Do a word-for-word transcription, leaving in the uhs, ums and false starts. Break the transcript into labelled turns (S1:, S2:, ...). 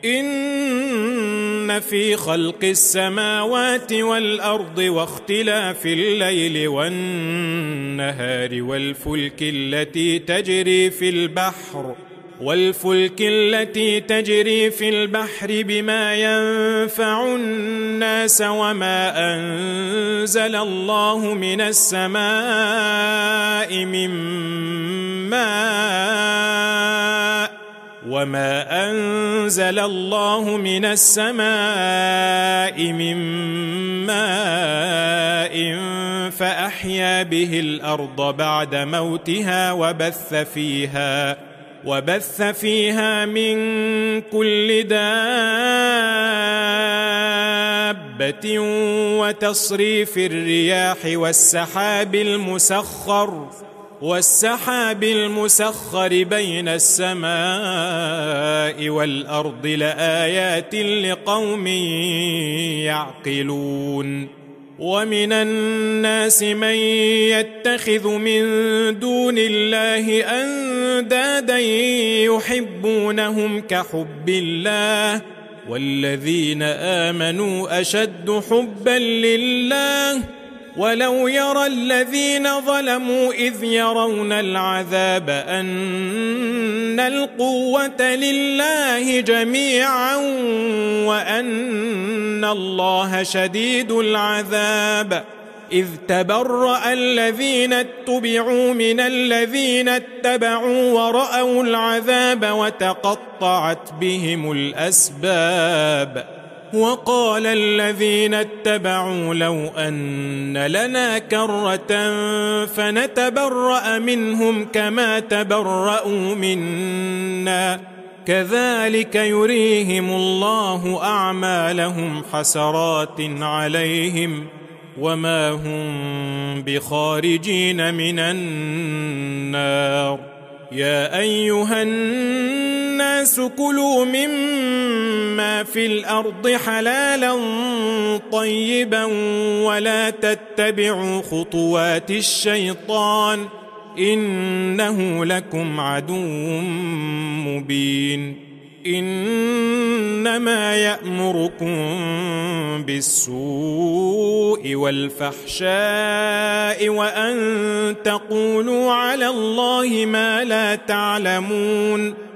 S1: إن في خلق السماوات والأرض واختلاف الليل والنهار والفلك التي تجري في البحر والفلك التي تجري في البحر بما ينفع الناس وما أنزل الله من السماء من ماء وما أنزل الله من السماء من ماء فأحيا به الأرض بعد موتها وبث فيها وبث فيها من كل دابة وتصريف الرياح والسحاب المسخر والسحاب المسخر بين السماء والأرض لآيات لقوم يعقلون ومن الناس من يتخذ من دون الله أندادا يحبونهم كحب الله والذين آمنوا أشد حبا لله ولو يرى الذين ظلموا إذ يرون العذاب أن القوة لله جميعا وأن الله شديد العذاب إذ تبرأ الذين اتبعوا من الذين اتبعوا ورأوا العذاب وتقطعت بهم الأسباب وقال الذين اتبعوا لو أن لنا كرة فنتبرأ منهم كما تبرأوا منا كذلك يريهم الله أعمالهم حسرات عليهم وما هم بخارجين من النار يا أيها الناس كلوا مما في الأرض حلالا طيبا ولا تتبعوا خطوات الشيطان إنه لكم عدو مبين إنما يأمركم بالسوء والفحشاء وأن تقولوا على الله ما لا تعلمون